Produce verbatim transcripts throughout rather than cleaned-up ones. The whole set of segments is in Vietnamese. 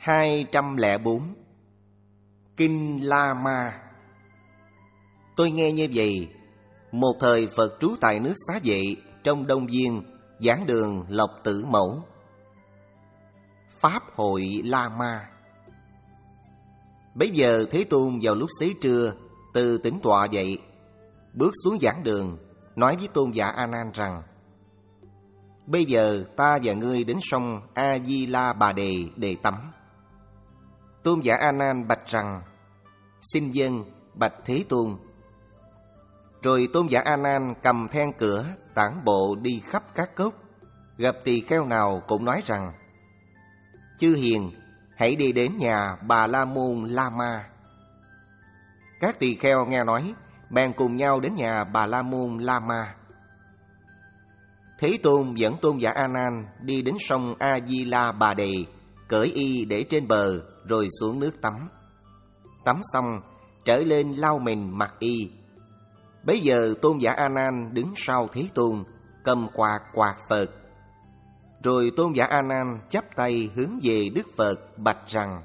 hai trăm lẻ bốn. Kinh La Ma. Tôi nghe như vậy, một thời Phật trú tại nước Xá Vệ trong Đông Viên, giảng đường Lộc Tử Mẫu. Pháp hội La Ma. Bấy giờ Thế Tôn vào lúc xế trưa từ tĩnh tọa dậy, bước xuống giảng đường, nói với Tôn giả A Nan rằng: bây giờ ta và ngươi đến sông A Di La Bà Đề để tắm. Tôn giả A Nan bạch rằng: xin vâng, bạch Thế Tôn. Rồi Tôn giả A Nan cầm then cửa tản bộ đi khắp các cốc, gặp tỳ kheo nào cũng nói rằng: chư hiền, hãy đi đến nhà Bà La Môn La Ma. Các tỳ kheo nghe nói, bèn cùng nhau đến nhà Bà La Môn La Ma. Thế Tôn dẫn Tôn giả A Nan đi đến sông A Di La Bà Đề, cởi y để trên bờ, rồi xuống nước tắm. Tắm xong, trở lên lau mình mặc y. Bấy giờ Tôn giả A Nan đứng sau Thế Tôn, cầm quạt quạt Phật. Rồi Tôn giả A Nan chắp tay hướng về Đức Phật bạch rằng: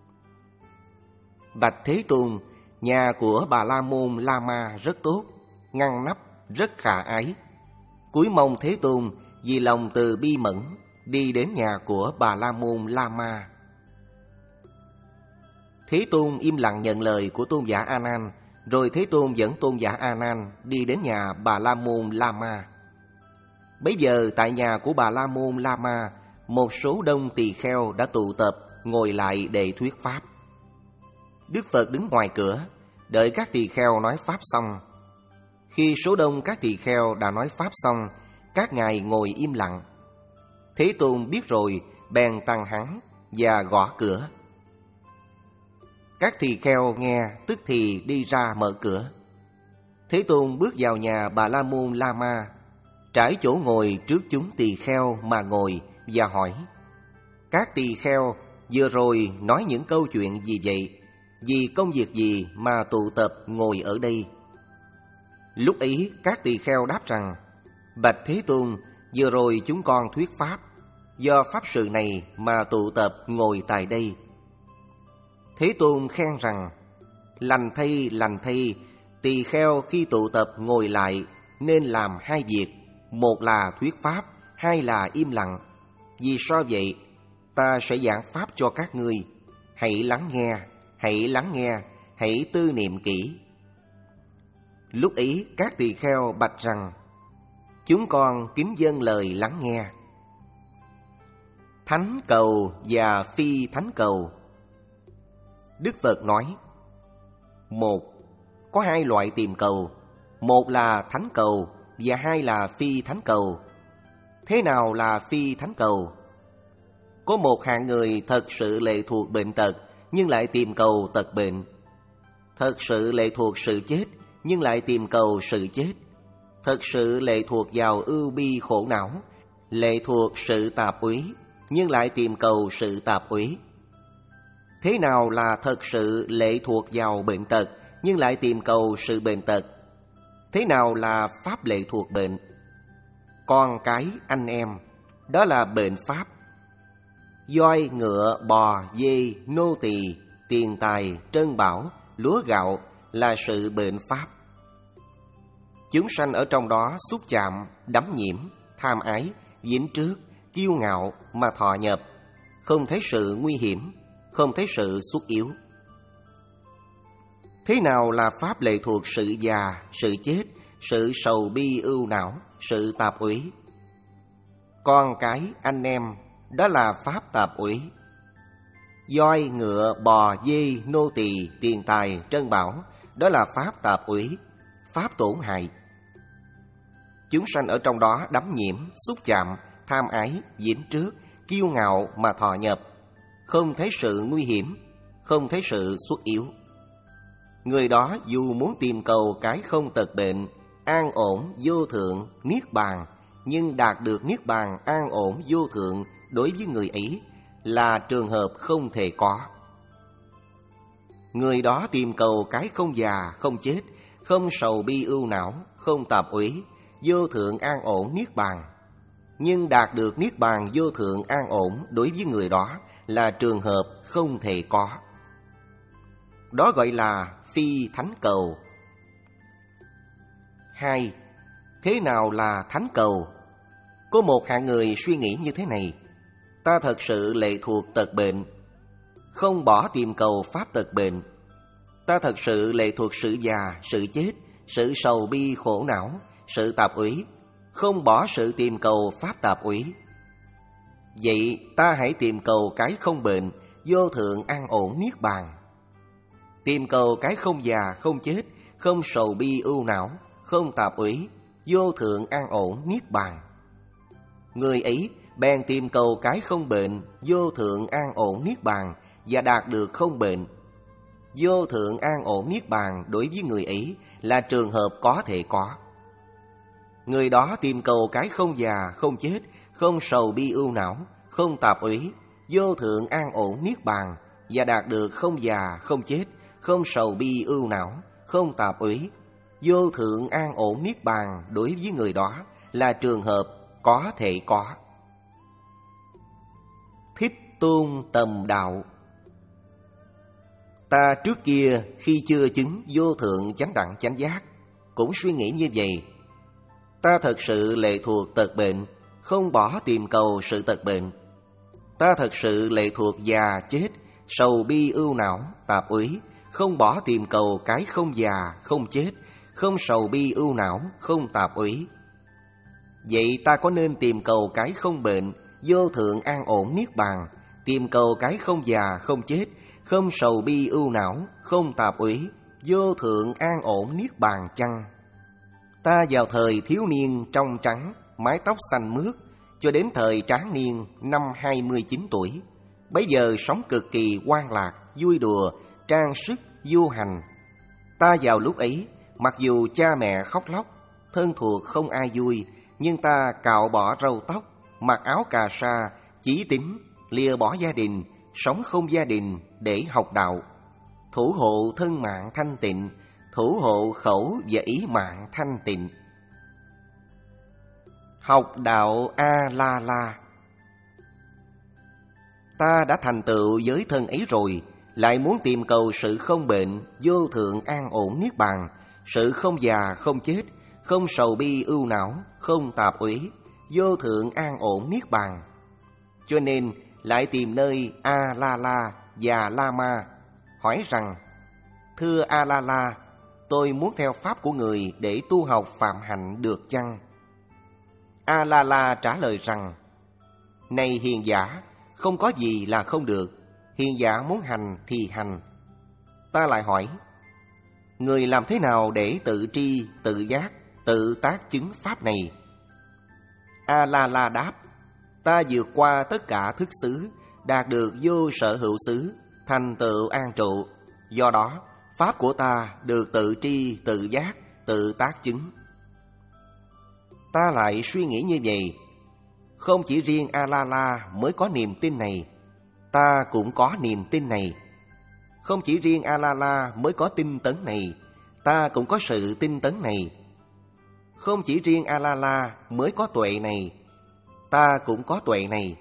bạch Thế Tôn, nhà của Bà La Môn La Ma rất tốt, ngăn nắp, rất khả ái. Cúi mong Thế Tôn vì lòng từ bi mẫn đi đến nhà của Bà La Môn La Ma. Thế Tôn im lặng nhận lời của Tôn giả A Nan. Rồi Thế Tôn dẫn Tôn giả A Nan đi đến nhà Bà La Môn La Ma. Bấy giờ tại nhà của Bà La Môn La Ma, một số đông tỳ kheo đã tụ tập ngồi lại để thuyết pháp. Đức Phật đứng ngoài cửa, đợi các tỳ kheo nói pháp xong. Khi số đông các tỳ kheo đã nói pháp xong, các ngài ngồi im lặng. Thế Tôn biết rồi, bèn tăng hắn và gõ cửa. Các tỳ kheo nghe, tức thì đi ra mở cửa. Thế Tôn bước vào nhà Bà La Môn La Ma, trải chỗ ngồi trước chúng tỳ kheo mà ngồi và hỏi: các tỳ kheo vừa rồi nói những câu chuyện gì vậy? Vì công việc gì mà tụ tập ngồi ở đây? Lúc ấy các tỳ kheo đáp rằng: bạch Thế Tôn, vừa rồi chúng con thuyết pháp, do pháp sự này mà tụ tập ngồi tại đây. Thế Tôn khen rằng: lành thay, lành thay, tỳ kheo khi tụ tập ngồi lại nên làm hai việc, một là thuyết pháp, hai là im lặng. Vì sao vậy? Ta sẽ giảng pháp cho các ngươi. Hãy lắng nghe, hãy lắng nghe, hãy tư niệm kỹ. Lúc ấy các tỳ kheo bạch rằng: chúng con kính dâng lời lắng nghe. Thánh cầu và phi thánh cầu. Đức Phật nói: một, có hai loại tìm cầu, một là thánh cầu và hai là phi thánh cầu. Thế nào là phi thánh cầu? Có một hạng người thật sự lệ thuộc bệnh tật nhưng lại tìm cầu tật bệnh, thật sự lệ thuộc sự chết nhưng lại tìm cầu sự chết, thật sự lệ thuộc vào ưu bi khổ não, lệ thuộc sự tạp úy nhưng lại tìm cầu sự tạp úy. Thế nào là thật sự lệ thuộc vào bệnh tật nhưng lại tìm cầu sự bệnh tật? Thế nào là pháp lệ thuộc bệnh? Con cái, anh em, đó là bệnh pháp. Voi, ngựa, bò, dê, nô tỳ, tiền tài, trân bảo, lúa gạo là sự bệnh pháp. Chúng sanh ở trong đó xúc chạm, đắm nhiễm, tham ái, dính trước, kiêu ngạo mà thọ nhập, không thấy sự nguy hiểm, không thấy sự xuất yếu. Thế nào là pháp lệ thuộc sự già, sự chết, sự sầu bi ưu não, sự tạp úy? Con cái, anh em, đó là pháp tạp úy. Voi, ngựa, bò, dê, nô tỳ, tiền tài, trân bảo, đó là pháp tạp úy, pháp tổn hại. Chúng sanh ở trong đó đắm nhiễm, xúc chạm, tham ái, dính trước, kiêu ngạo mà thọ nhập, không thấy sự nguy hiểm, không thấy sự xuất yếu. Người đó dù muốn tìm cầu cái không tật bệnh, an ổn, vô thượng, niết bàn, nhưng đạt được niết bàn an ổn, vô thượng đối với người ấy là trường hợp không thể có. Người đó tìm cầu cái không già, không chết, không sầu bi ưu não, không tạp úy, vô thượng an ổn niết bàn, nhưng đạt được niết bàn vô thượng an ổn đối với người đó là trường hợp không thể có. Đó gọi là phi thánh cầu. Hai, thế nào là thánh cầu? Có một hạng người suy nghĩ như thế này: ta thật sự lệ thuộc tật bệnh, không bỏ tìm cầu pháp tật bệnh. Ta thật sự lệ thuộc sự già, sự chết, sự sầu bi khổ não, sự tạp úy, không bỏ sự tìm cầu pháp tạp úy. Vậy ta hãy tìm cầu cái không bệnh, vô thượng an ổn niết bàn. Tìm cầu cái không già, không chết, không sầu bi ưu não, không tạp úy, vô thượng an ổn niết bàn. Người ấy bèn tìm cầu cái không bệnh, vô thượng an ổn niết bàn, và đạt được không bệnh. Vô thượng an ổn niết bàn đối với người ấy là trường hợp có thể có. Người đó tìm cầu cái không già, không chết, không sầu bi ưu não, không tạp úy, vô thượng an ổn niết bàn, và đạt được không già, không chết, không sầu bi ưu não, không tạp úy, vô thượng an ổn niết bàn đối với người đó là trường hợp có thể có. Thích tôn tầm đạo. Ta trước kia khi chưa chứng vô thượng chánh đẳng chánh giác cũng suy nghĩ như vậy. Ta thật sự lệ thuộc tật bệnh, không bỏ tìm cầu sự tật bệnh. Ta thật sự lệ thuộc già chết, sầu bi ưu não, tạp úy, không bỏ tìm cầu cái không già, không chết, không sầu bi ưu não, không tạp úy. Vậy ta có nên tìm cầu cái không bệnh, vô thượng an ổn niết bàn, tìm cầu cái không già, không chết, không sầu bi ưu não, không tạp úy, vô thượng an ổn niết bàn chăng? Ta vào thời thiếu niên trong trắng, mái tóc xanh mướt, cho đến thời tráng niên năm hai mươi chín tuổi, bấy giờ sống cực kỳ hoan lạc, vui đùa, trang sức, du hành. Ta vào lúc ấy, mặc dù cha mẹ khóc lóc, thân thuộc không ai vui, nhưng ta cạo bỏ râu tóc, mặc áo cà sa, chí tín, lìa bỏ gia đình, sống không gia đình để học đạo, thủ hộ thân mạng thanh tịnh, thủ hộ khẩu và ý mạng thanh tịnh. Học đạo A-la-la. Ta đã thành tựu giới thân ấy rồi, lại muốn tìm cầu sự không bệnh, vô thượng an ổn niết bàn, sự không già, không chết, không sầu bi ưu não, không tạp úy, vô thượng an ổn niết bàn. Cho nên lại tìm nơi A-la-la và La-ma, hỏi rằng: thưa A-la-la, tôi muốn theo pháp của người để tu học phạm hạnh được chăng? A-la-la trả lời rằng: này hiền giả, không có gì là không được, hiền giả muốn hành thì hành. Ta lại hỏi: người làm thế nào để tự tri, tự giác, tự tác chứng pháp này? A-la-la đáp: ta vượt qua tất cả thức xứ, đạt được vô sở hữu xứ, thành tựu an trụ. Do đó, pháp của ta được tự tri, tự giác, tự tác chứng. Ta lại suy nghĩ như vậy: không chỉ riêng A-la-la mới có niềm tin này, ta cũng có niềm tin này. Không chỉ riêng A-la-la mới có tinh tấn này, ta cũng có sự tinh tấn này. Không chỉ riêng A-la-la mới có tuệ này, ta cũng có tuệ này.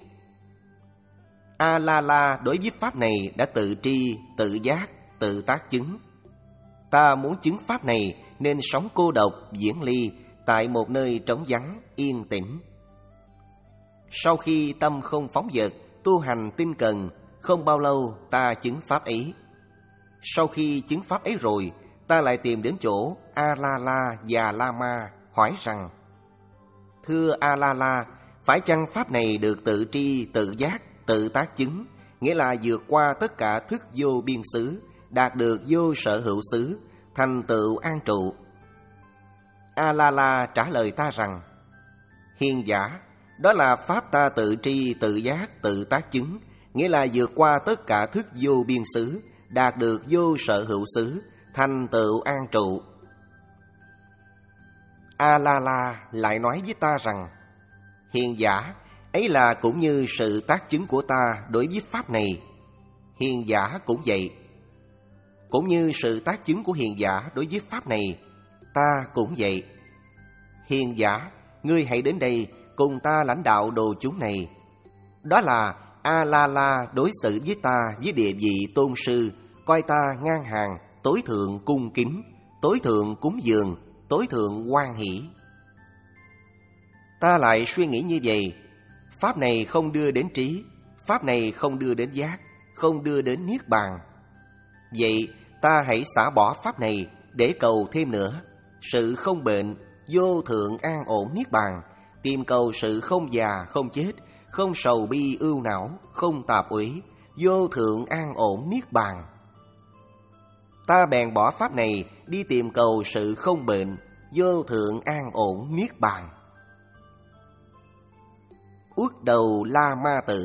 A-la-la đối với pháp này đã tự tri, tự giác, tự tác chứng. Ta muốn chứng pháp này nên sống cô độc, viễn ly tại một nơi trống vắng, yên tĩnh. Sau khi tâm không phóng dật, tu hành tinh cần, không bao lâu ta chứng pháp ấy. Sau khi chứng pháp ấy rồi, ta lại tìm đến chỗ A-la-la và La-ma, hỏi rằng: thưa A-la-la, phải chăng pháp này được tự tri, tự giác, tự tác chứng, nghĩa là vượt qua tất cả thức vô biên xứ, đạt được vô sở hữu xứ, thành tựu an trụ? A-la-la trả lời ta rằng: hiền giả, đó là pháp ta tự tri, tự giác, tự tác chứng, nghĩa là vượt qua tất cả thức vô biên xứ, đạt được vô sở hữu xứ, thành tựu an trụ. A-la-la lại nói với ta rằng: hiền giả, ấy là cũng như sự tác chứng của ta đối với pháp này. Hiền giả cũng vậy. Cũng như sự tác chứng của hiền giả đối với pháp này, ta cũng vậy. Hiền giả, ngươi hãy đến đây cùng ta lãnh đạo đồ chúng này. Đó là A-la-la đối xử với ta với địa vị tôn sư, coi ta ngang hàng, tối thượng cung kính, tối thượng cúng dường, tối thượng hoan hỷ. Ta lại suy nghĩ như vậy, pháp này không đưa đến trí, pháp này không đưa đến giác, không đưa đến niết bàn. Vậy ta hãy xả bỏ pháp này để cầu thêm nữa, sự không bệnh, vô thượng an ổn niết bàn, tìm cầu sự không già không chết, không sầu bi ưu não, không tạp uỷ, vô thượng an ổn niết bàn. Ta bèn bỏ pháp này đi tìm cầu sự không bệnh, vô thượng an ổn niết bàn. Uất đầu La Ma Tử.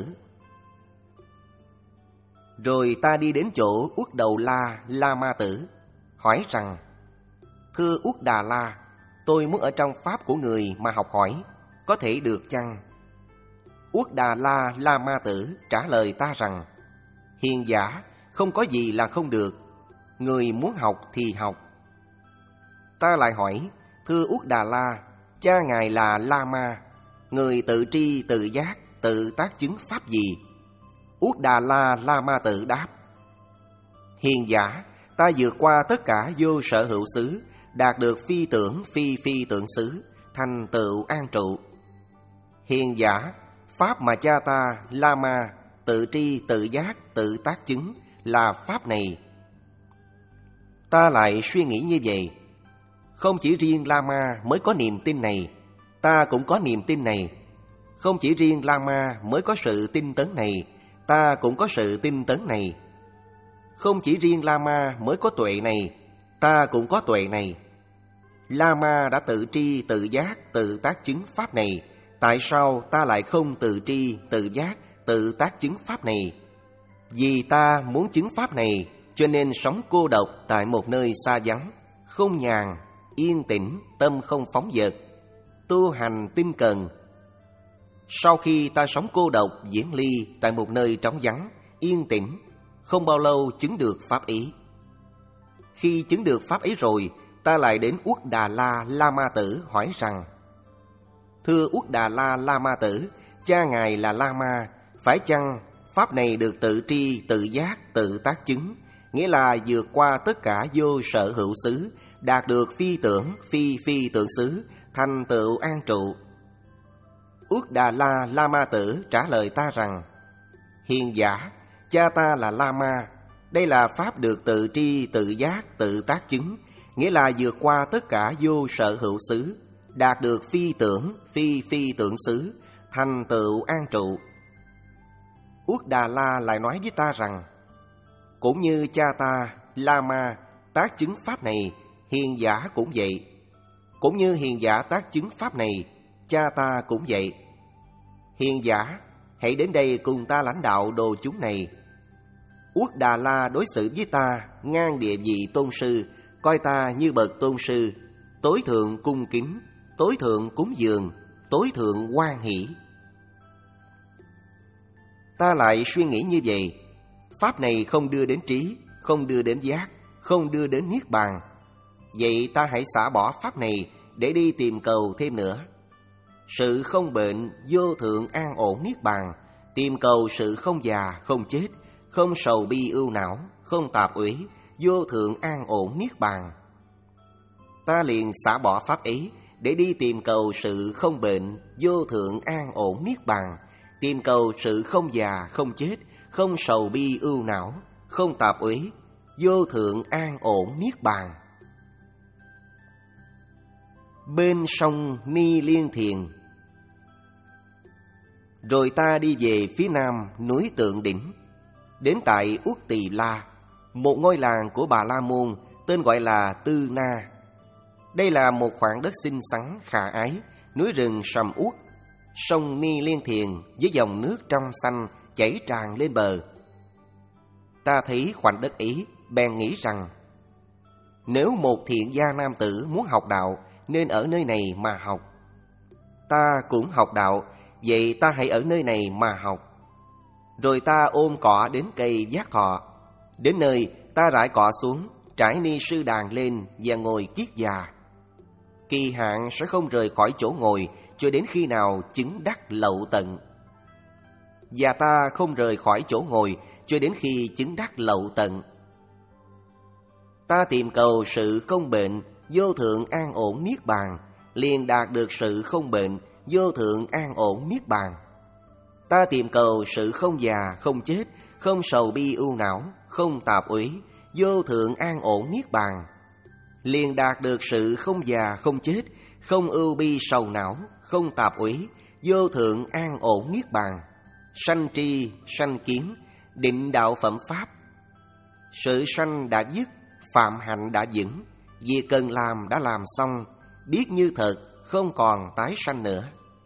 Rồi ta đi đến chỗ Uất đầu La La Ma Tử, hỏi rằng: Thưa Uất Đà La, tôi muốn ở trong pháp của người mà học hỏi, có thể được chăng? Uất Đà La La Ma Tử trả lời ta rằng: Hiền giả, không có gì là không được, người muốn học thì học. Ta lại hỏi: Thưa Uất Đà La, cha ngài là La Ma, người tự tri tự giác tự tác chứng pháp gì? Uất Đà La La Ma Tử đáp: Hiền giả, ta vượt qua tất cả vô sở hữu xứ, đạt được phi tưởng phi phi tưởng xứ, thành tựu an trụ. Hiền giả, pháp mà cha ta La Ma tự tri tự giác tự tác chứng là pháp này. Ta lại suy nghĩ như vậy, không chỉ riêng La Ma mới có niềm tin này, ta cũng có niềm tin này. Không chỉ riêng La Ma mới có sự tin tấn này, ta cũng có sự tin tấn này. Không chỉ riêng La Ma mới có tuệ này, ta cũng có tuệ này. La Ma đã tự tri tự giác tự tác chứng pháp này, tại sao ta lại không tự tri tự giác tự tác chứng pháp này? Vì ta muốn chứng pháp này, cho nên sống cô độc tại một nơi xa vắng, không nhàn, yên tĩnh, tâm không phóng dật, tu hành tinh cần. Sau khi ta sống cô độc diễn ly tại một nơi trống vắng, yên tĩnh, không bao lâu chứng được pháp ý. Khi chứng được pháp ý rồi, ta lại đến Uất Đà La La Ma Tử hỏi rằng: Thưa Uất Đà La La Ma Tử, cha ngài là La Ma, phải chăng pháp này được tự tri tự giác tự tác chứng, nghĩa là vượt qua tất cả vô sở hữu xứ, đạt được phi tưởng phi phi tưởng xứ, thành tựu an trụ? Uất Đà La La Ma Tử trả lời ta rằng: Hiền giả, cha ta là La Ma, đây là pháp được tự tri tự giác tự tác chứng, nghĩa là vượt qua tất cả vô sở hữu xứ, đạt được phi tưởng phi phi tưởng xứ, thành tựu an trụ. Uất Đà La lại nói với ta rằng: Cũng như cha ta La Ma tác chứng pháp này, hiền giả cũng vậy. Cũng như hiền giả tác chứng pháp này, cha ta cũng vậy. Hiền giả, hãy đến đây cùng ta lãnh đạo đồ chúng này. Uất Đà La đối xử với ta ngang địa vị tôn sư, coi ta như bậc tôn sư, tối thượng cung kính, tối thượng cúng dường, tối thượng hoan hỷ. Ta lại suy nghĩ như vậy, pháp này không đưa đến trí, không đưa đến giác, không đưa đến niết bàn. Vậy ta hãy xả bỏ pháp này để đi tìm cầu thêm nữa. Sự không bệnh, vô thượng an ổn niết bàn, tìm cầu sự không già, không chết, không sầu bi ưu não, không tạp uỷ, vô thượng an ổn niết bàn. Ta liền xả bỏ pháp ấy để đi tìm cầu sự không bệnh, vô thượng an ổn niết bàn, tìm cầu sự không già, không chết, không sầu bi ưu não, không tạp uỷ, vô thượng an ổn niết bàn. Bên sông Ni Liên Thiền. Rồi ta đi về phía nam núi Tượng Đỉnh, đến tại Uất Tỳ La, một ngôi làng của Bà La Môn tên gọi là Tư Na. Đây là một khoảng đất xinh xắn khả ái, núi rừng sầm uất, sông Ni Liên Thiền với dòng nước trong xanh chảy tràn lên bờ. Ta thấy khoảnh đất ấy, bèn nghĩ rằng nếu một thiện gia nam tử muốn học đạo nên ở nơi này mà học. Ta cũng học đạo, vậy ta hãy ở nơi này mà học. Rồi ta ôm cỏ đến cây Giác Thọ. Đến nơi ta rải cỏ xuống, trải ni sư đàn lên và ngồi kiết già. Kỳ hạn sẽ không rời khỏi chỗ ngồi cho đến khi nào chứng đắc lậu tận. và ta không rời khỏi chỗ ngồi cho đến khi chứng đắc lậu tận. Ta tìm cầu sự không bệnh, vô thượng an ổn niết bàn, liền đạt được sự không bệnh, vô thượng an ổn niết bàn. Ta tìm cầu sự không già, không chết, không sầu bi ưu não, không tạp uế, vô thượng an ổn niết bàn, liền đạt được sự không già, không chết, không ưu bi sầu não, không tạp uế, vô thượng an ổn niết bàn. Sanh tri, sanh kiến, định đạo phẩm pháp. Sự sanh đã dứt, phạm hạnh đã vững, việc cần làm đã làm xong, biết như thật, không còn tái sanh nữa.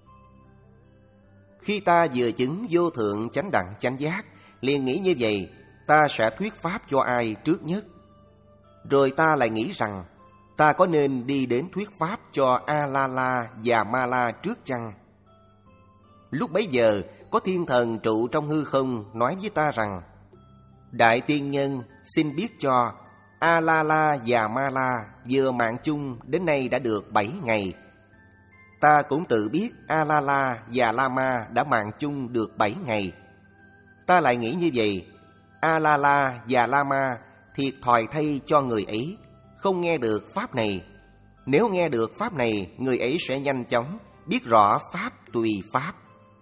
Khi ta vừa chứng vô thượng chánh đẳng chánh giác, liền nghĩ như vậy, ta sẽ thuyết pháp cho ai trước nhất. Rồi ta lại nghĩ rằng, ta có nên đi đến thuyết pháp cho A-la-la và Ma-la trước chăng? Lúc bấy giờ, có thiên thần trụ trong hư không nói với ta rằng, Đại tiên nhân, xin biết cho, A-la-la và Ma-la vừa mạng chung đến nay đã được bảy ngày. Ta cũng tự biết A-la-la và La-ma đã mạng chung được bảy ngày. Ta lại nghĩ như vậy, A-la-la và La-ma thiệt thòi thay cho người ấy, không nghe được pháp này. Nếu nghe được pháp này, người ấy sẽ nhanh chóng biết rõ pháp tùy pháp.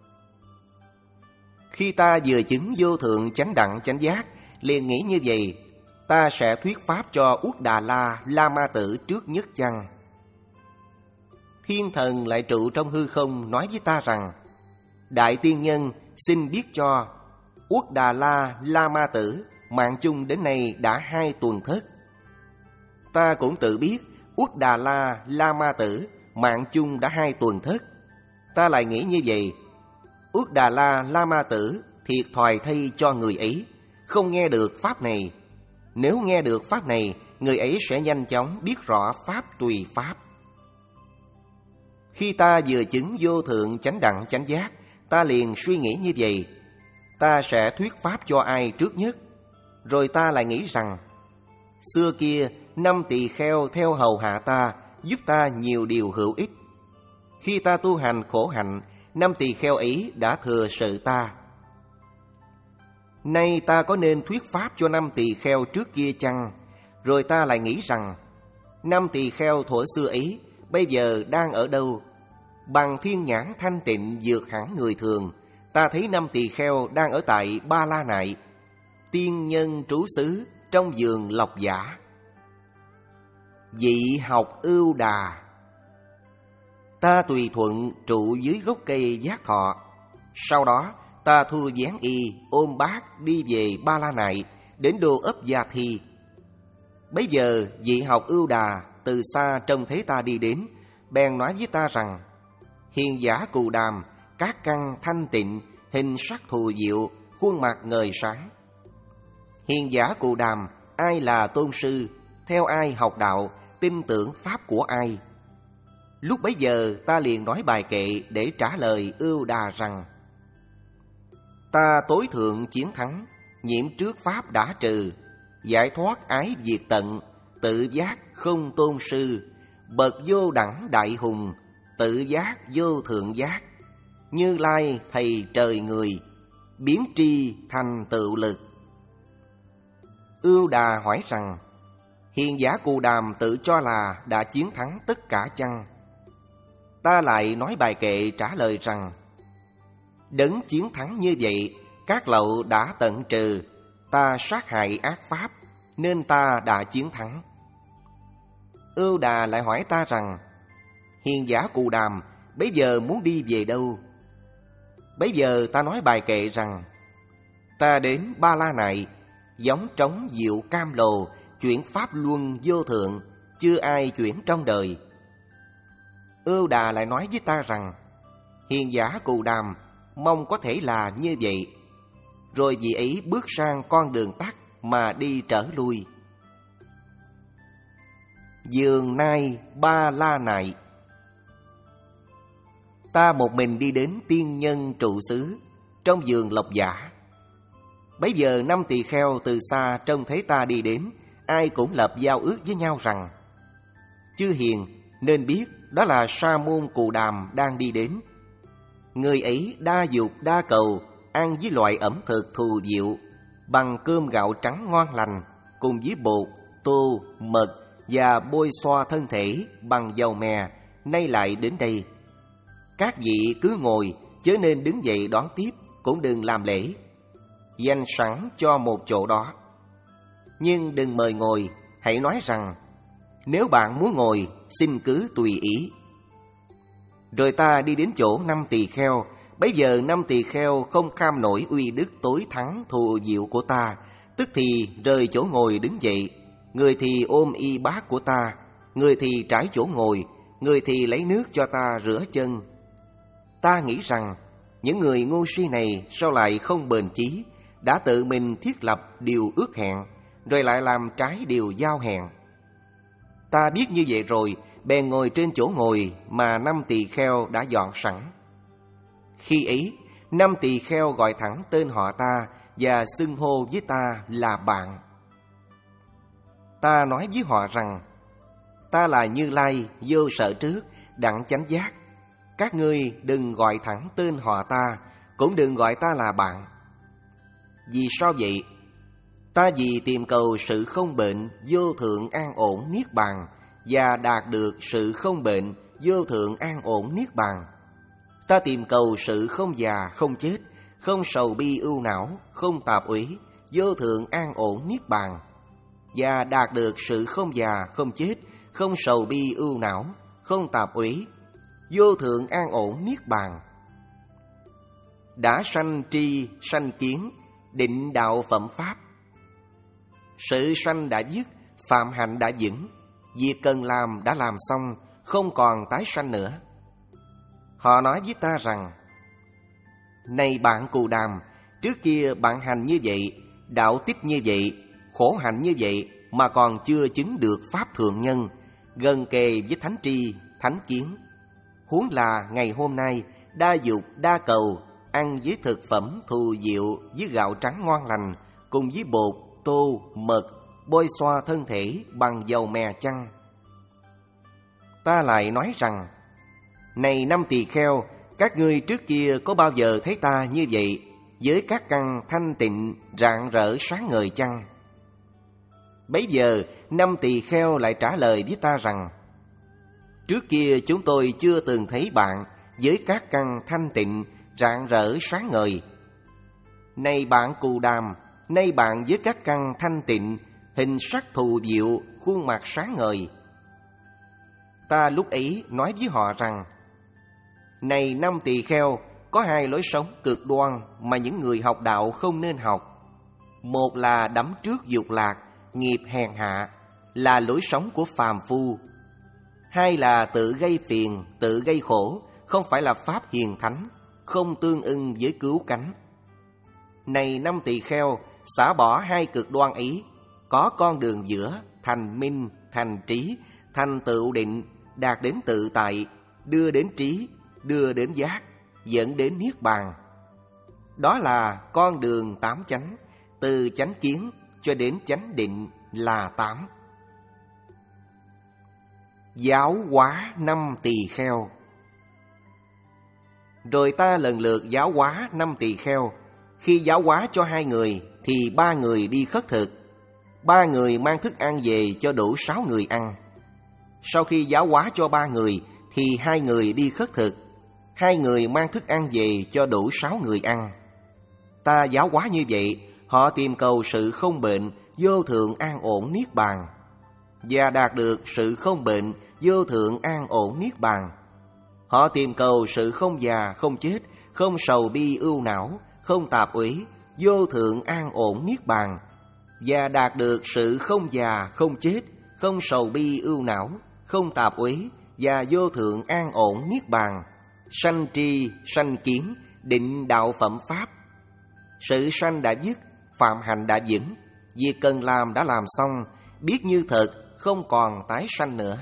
Khi ta vừa chứng vô thượng chánh đẳng chánh giác, liền nghĩ như vậy, ta sẽ thuyết pháp cho Uất Đà La La Ma Tử trước nhất chăng? Thiên thần lại trụ trong hư không nói với ta rằng, Đại tiên nhân, xin biết cho, Uất Đà La La Ma Tử mạng chung đến nay đã hai tuần thất. Ta cũng tự biết Uất Đà La La Ma Tử mạng chung đã hai tuần thất. Ta lại nghĩ như vậy, Uất Đà La La Ma Tử thiệt thòi thay cho người ấy, không nghe được pháp này. Nếu nghe được pháp này, người ấy sẽ nhanh chóng biết rõ pháp tùy pháp. Khi ta vừa chứng vô thượng chánh đẳng chánh giác, ta liền suy nghĩ như vậy, ta sẽ thuyết pháp cho ai trước nhất. Rồi ta lại nghĩ rằng, xưa kia năm tỳ kheo theo hầu hạ ta, giúp ta nhiều điều hữu ích. Khi ta tu hành khổ hạnh, năm tỳ kheo ấy đã thừa sự ta. Nay ta có nên thuyết pháp cho năm tỳ kheo trước kia chăng? Rồi ta lại nghĩ rằng, năm tỳ kheo thuở xưa ấy bây giờ đang ở đâu? Bằng thiên nhãn thanh tịnh vượt hẳn người thường, ta thấy năm tỳ kheo đang ở tại Ba La Nại, tiên nhân trú xứ trong vườn Lộc Giả. Dị học ưu đà. Ta tùy thuận trụ dưới gốc cây giác thọ. Sau đó ta thu gián y ôm bát đi về Ba La Nại, đến đô ấp Gia Thi. Bấy giờ dị học ưu đà từ xa trông thấy ta đi đến, bèn nói với ta rằng, hiền giả Cù Đàm, các căn thanh tịnh, hình sắc thù diệu, khuôn mặt ngời sáng. Hiền giả Cù Đàm, ai là tôn sư, theo ai học đạo, tin tưởng pháp của ai? Lúc bấy giờ ta liền nói bài kệ để trả lời ưu đà rằng, ta tối thượng chiến thắng, nhiễm trước pháp đã trừ, giải thoát ái diệt tận, tự giác không tôn sư, bậc vô đẳng đại hùng, tự giác vô thượng giác, Như Lai thầy trời người, biến tri thành tựu lực. Ưu đà hỏi rằng, hiền giả Cù Đàm tự cho là đã chiến thắng tất cả chăng? Ta lại nói bài kệ trả lời rằng, đấng chiến thắng như vậy, các lậu đã tận trừ, ta sát hại ác pháp, nên ta đã chiến thắng. Ưu đà lại hỏi ta rằng, hiền giả Cù Đàm bấy giờ muốn đi về đâu? Bấy giờ ta nói bài kệ rằng, ta đến Ba La Nại, giống trống diệu cam lồ, chuyển pháp luân vô thượng, chưa ai chuyển trong đời. Ưu đà lại nói với ta rằng, hiền giả Cù Đàm mong có thể là như vậy. Rồi vị ấy bước sang con đường tắt mà đi trở lui. Vườn Nai Ba La Nại. Ta một mình đi đến tiên nhân trụ xứ trong vườn Lộc Giả. Bấy giờ năm tỳ kheo từ xa trông thấy ta đi đến, ai cũng lập giao ước với nhau rằng, chư hiền nên biết đó là Sa môn Cù Đàm đang đi đến. Người ấy đa dục đa cầu, ăn với loại ẩm thực thù diệu, bằng cơm gạo trắng ngon lành, cùng với bột, tô, mật và bôi xoa thân thể bằng dầu mè, nay lại đến đây. Các vị cứ ngồi, chớ nên đứng dậy đón tiếp, cũng đừng làm lễ. Dành sẵn cho một chỗ đó. Nhưng đừng mời ngồi, hãy nói rằng, nếu bạn muốn ngồi, xin cứ tùy ý. Rồi ta đi đến chỗ năm tỳ kheo. Bấy giờ năm tỳ kheo không kham nổi uy đức tối thắng thù diệu của ta, tức thì rời chỗ ngồi đứng dậy. Người thì ôm y bát của ta, người thì trải chỗ ngồi, người thì lấy nước cho ta rửa chân. Ta nghĩ rằng, những người ngu si này sao lại không bền chí, đã tự mình thiết lập điều ước hẹn, rồi lại làm trái điều giao hẹn. Ta biết như vậy rồi, bèn ngồi trên chỗ ngồi mà năm tỳ kheo đã dọn sẵn. Khi ấy, năm tỳ kheo gọi thẳng tên họ ta và xưng hô với ta là bạn. Ta nói với họ rằng, ta là Như Lai, vô sở trước, đặng chánh giác. Các ngươi đừng gọi thẳng tên họ ta, cũng đừng gọi ta là bạn. Vì sao vậy? Ta vì tìm cầu sự không bệnh, vô thượng an ổn niết bàn, và đạt được sự không bệnh, vô thượng an ổn niết bàn. Ta tìm cầu sự không già, không chết, không sầu bi ưu não, không tạp úy, vô thượng an ổn niết bàn, và đạt được sự không già, không chết, không sầu bi ưu não, không tạp úy, vô thượng an ổn niết bàn. Đã sanh tri, sanh kiến, định đạo phẩm pháp. Sự sanh đã dứt, phạm hạnh đã vững, việc cần làm đã làm xong, không còn tái sanh nữa. Họ nói với ta rằng, này bạn Cù Đàm, trước kia bạn hành như vậy, đạo tích như vậy, khổ hạnh như vậy, mà còn chưa chứng được pháp thượng nhân, gần kề với thánh tri, thánh kiến. Huống là ngày hôm nay, đa dục, đa cầu, ăn với thực phẩm thù diệu, với gạo trắng ngon lành, cùng với bột, tô, mật, bôi xoa thân thể bằng dầu mè chăng. Ta lại nói rằng, này năm tỳ kheo, các ngươi trước kia có bao giờ thấy ta như vậy, với các căn thanh tịnh, rạng rỡ sáng ngời chăng? Bấy giờ năm tỳ kheo lại trả lời với ta rằng, trước kia chúng tôi chưa từng thấy bạn với các căn thanh tịnh, rạng rỡ sáng ngời. Này bạn Cù Đàm, nay bạn với các căn thanh tịnh, hình sắc thù diệu, khuôn mặt sáng ngời. Ta lúc ấy nói với họ rằng, này năm tỳ kheo, có hai lối sống cực đoan mà những người học đạo không nên học. Một là đắm trước dục lạc, nghiệp hèn hạ, là lối sống của phàm phu. Hai là tự gây phiền, tự gây khổ, không phải là pháp hiền thánh, không tương ưng với cứu cánh. Này năm tỳ kheo, xả bỏ hai cực đoan ấy, có con đường giữa, thành minh, thành trí, thành tựu định, đạt đến tự tại, đưa đến trí, đưa đến giác, dẫn đến niết bàn. Đó là con đường tám chánh, từ chánh kiến cho đến chánh định là tám. Giáo hóa năm tỳ kheo. Rồi ta lần lượt giáo hóa năm tỳ kheo. Khi giáo hóa cho hai người thì ba người đi khất thực, ba người mang thức ăn về cho đủ sáu người ăn. Sau khi giáo hóa cho ba người thì hai người đi khất thực, hai người mang thức ăn về cho đủ sáu người ăn. Ta giáo hóa như vậy, họ tìm cầu sự không bệnh, vô thượng an ổn niết bàn, và đạt được sự không bệnh, vô thượng an ổn niết bàn. Họ tìm cầu sự không già, không chết, không sầu bi ưu não, không tạp úy, vô thượng an ổn niết bàn, và đạt được sự không già, không chết, không sầu bi ưu não, không tạp úy, và vô thượng an ổn niết bàn. Sanh tri, sanh kiến, định đạo phẩm pháp. Sự sanh đã dứt, phạm hạnh đã vững, việc cần làm đã làm xong, biết như thật, không còn tái sanh nữa.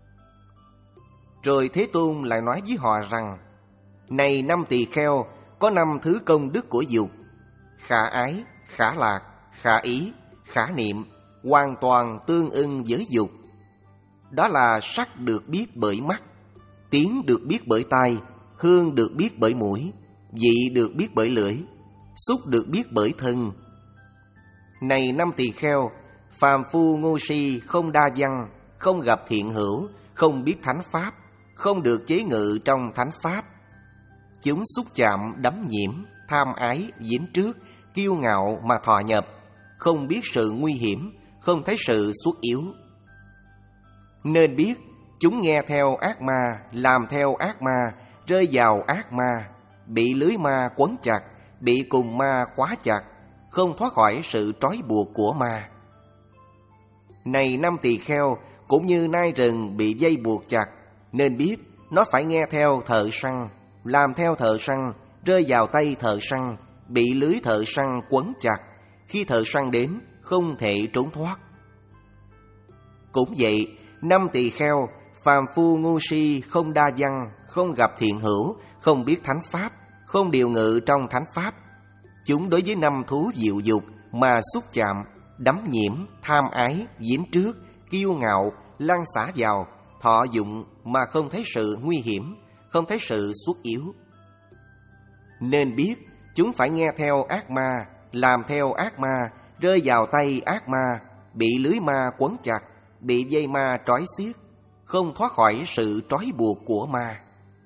Rồi Thế Tôn lại nói với họ rằng, này năm tỳ kheo, có năm thứ công đức của dục: khả ái, khả lạc, khả ý, khả niệm, hoàn toàn tương ưng với dục. Đó là sắc được biết bởi mắt, tiếng được biết bởi tai, hương được biết bởi mũi, vị được biết bởi lưỡi, xúc được biết bởi thân. Này năm tỳ kheo, phàm phu ngu si không đa văn, không gặp thiện hữu, không biết thánh pháp, không được chế ngự trong thánh pháp. Chúng xúc chạm đắm nhiễm, tham ái dính trước, kiêu ngạo mà thọ nhập, không biết sự nguy hiểm, không thấy sự suất yếu. Nên biết chúng nghe theo ác ma, làm theo ác ma, rơi vào ác ma, bị lưới ma quấn chặt, bị cùng ma khóa chặt, không thoát khỏi sự trói buộc của ma. Này năm tỳ kheo, cũng như nai rừng bị dây buộc chặt, nên biết nó phải nghe theo thợ săn, làm theo thợ săn, rơi vào tay thợ săn, bị lưới thợ săn quấn chặt, khi thợ săn đến không thể trốn thoát. Cũng vậy, năm tỳ kheo, phàm phu ngu si không đa văn, không gặp thiện hữu, không biết thánh pháp, không điều ngự trong thánh pháp. Chúng đối với năm thú diệu dục mà xúc chạm, đắm nhiễm, tham ái, dính trước, kiêu ngạo, lăn xả vào, thọ dụng mà không thấy sự nguy hiểm, không thấy sự suất yếu. Nên biết chúng phải nghe theo ác ma, làm theo ác ma, rơi vào tay ác ma, bị lưới ma quấn chặt, bị dây ma trói xiết, không thoát khỏi sự trói buộc của ma.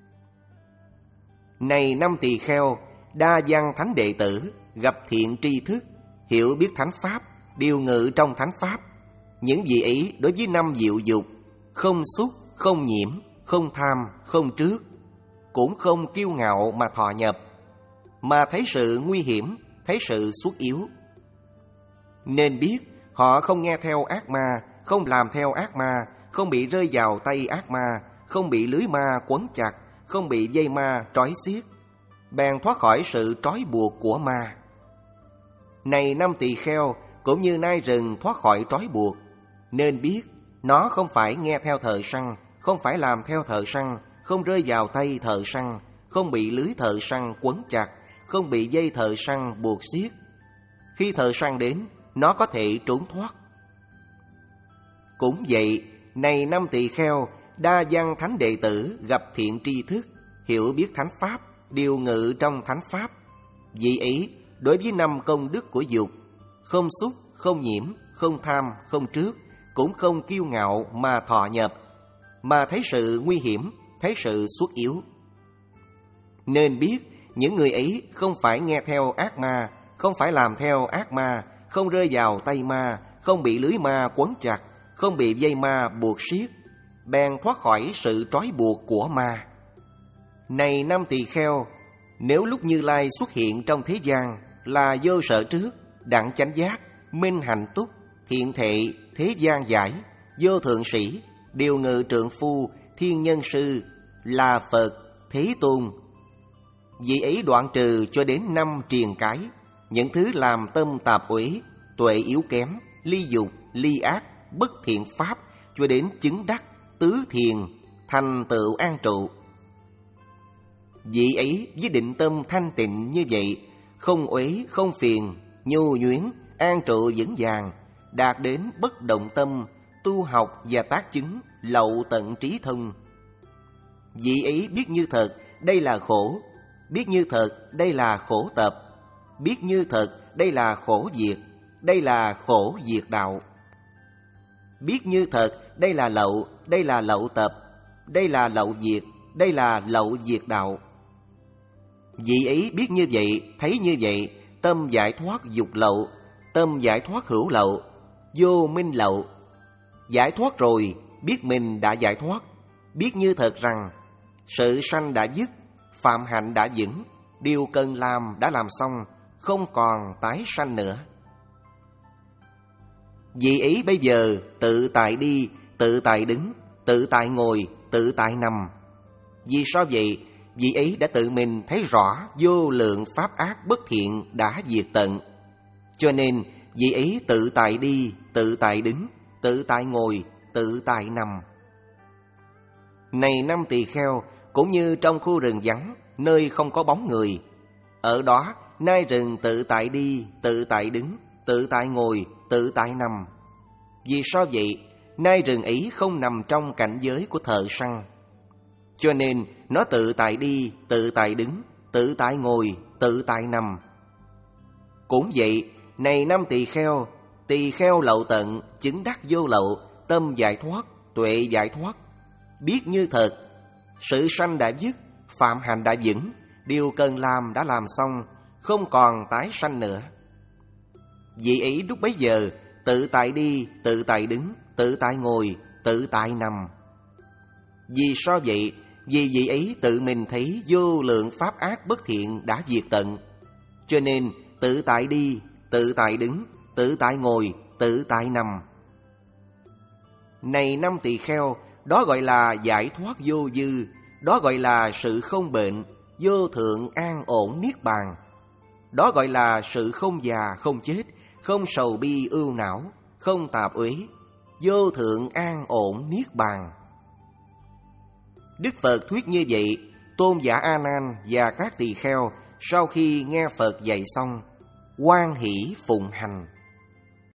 Này năm tỳ kheo, đa văn thánh đệ tử, gặp thiện tri thức, hiểu biết thánh pháp, điều ngự trong thánh pháp. Những vị ấy đối với năm diệu dục, không xúc, không nhiễm, không tham, không trước, cũng không kiêu ngạo mà thọ nhập, mà thấy sự nguy hiểm, thấy sự suất yếu. Nên biết họ không nghe theo ác ma, không làm theo ác ma, không bị rơi vào tay ác ma, không bị lưới ma quấn chặt, không bị dây ma trói xiết, bèn thoát khỏi sự trói buộc của ma. Này năm tỳ kheo, cũng như nai rừng thoát khỏi trói buộc, nên biết nó không phải nghe theo thợ săn, không phải làm theo thợ săn, không rơi vào tay thợ săn, không bị lưới thợ săn quấn chặt, không bị dây thợ săn buộc xiết. Khi thợ săn đến, nó có thể trốn thoát. Cũng vậy, này năm tỳ kheo, đa văn thánh đệ tử gặp thiện tri thức, hiểu biết thánh pháp, điều ngự trong thánh pháp. Vì ấy, đối với năm công đức của dục, không xúc, không nhiễm, không tham, không trước, cũng không kiêu ngạo mà thọ nhập, mà thấy sự nguy hiểm, thấy sự suất yếu. Nên biết những người ấy không phải nghe theo ác ma, không phải làm theo ác ma, không rơi vào tay ma, không bị lưới ma quấn chặt, không bị dây ma buộc siết, bèn thoát khỏi sự trói buộc của ma. Này năm tỳ kheo, nếu lúc Như Lai xuất hiện trong thế gian là vô sở trước, đặng chánh giác, minh hạnh túc, thiện thệ, thế gian giải, vô thượng sĩ, điều ngự trượng phu, thiên nhân sư, là Phật, Thế Tôn, vì ấy đoạn trừ cho đến năm triền cái, những thứ làm tâm tạp uế, tuệ yếu kém, ly dục, ly ác, bất thiện pháp, cho đến chứng đắc, tứ thiền, thành tựu an trụ. Vị ấy với định tâm thanh tịnh như vậy, không uế, không phiền, nhu nhuyến, an trụ vững vàng, đạt đến bất động tâm, tu học và tác chứng, lậu tận trí thông. Vị ấy biết như thật, đây là khổ, biết như thật, đây là khổ tập, biết như thật, đây là khổ diệt, đây là khổ diệt đạo. Biết như thật, đây là lậu, đây là lậu tập, đây là lậu diệt, đây là lậu diệt đạo. Vị ấy biết như vậy, thấy như vậy, tâm giải thoát dục lậu, tâm giải thoát hữu lậu, vô minh lậu. Giải thoát rồi, biết mình đã giải thoát, biết như thật rằng sự sanh đã dứt, phạm hạnh đã vững, điều cần làm đã làm xong, không còn tái sanh nữa. Vị ấy bây giờ tự tại đi, tự tại đứng, tự tại ngồi, tự tại nằm. Vì sao vậy? Vị ấy đã tự mình thấy rõ vô lượng pháp ác bất thiện đã diệt tận. Cho nên vị ấy tự tại đi, tự tại đứng, tự tại ngồi, tự tại nằm. Này năm tỳ kheo, cũng như trong khu rừng vắng, nơi không có bóng người, ở đó nai rừng tự tại đi, tự tại đứng, tự tại ngồi, tự tại nằm. Vì sao vậy? Nai rừng ấy không nằm trong cảnh giới của thợ săn, cho nên nó tự tại đi, tự tại đứng, tự tại ngồi, tự tại nằm. Cũng vậy, này năm tỳ kheo, tỳ kheo lậu tận, chứng đắc vô lậu, tâm giải thoát, tuệ giải thoát, biết như thật, sự sanh đã dứt, phạm hạnh đã vững, điều cần làm đã làm xong, không còn tái sanh nữa. Vị ấy lúc bấy giờ tự tại đi, tự tại đứng, tự tại ngồi, tự tại nằm. Vì sao vậy? Vì vị ấy tự mình thấy vô lượng pháp ác bất thiện đã diệt tận, cho nên tự tại đi, tự tại đứng, tự tại ngồi, tự tại nằm. Này năm tỳ kheo, đó gọi là giải thoát vô dư, đó gọi là sự không bệnh, vô thượng an ổn niết bàn. Đó gọi là sự không già, không chết, không sầu bi ưu não, không tạp uế, vô thượng an ổn niết bàn. Đức Phật thuyết như vậy, tôn giả A Nan và các tỳ kheo sau khi nghe Phật dạy xong, hoan hỷ phụng hành.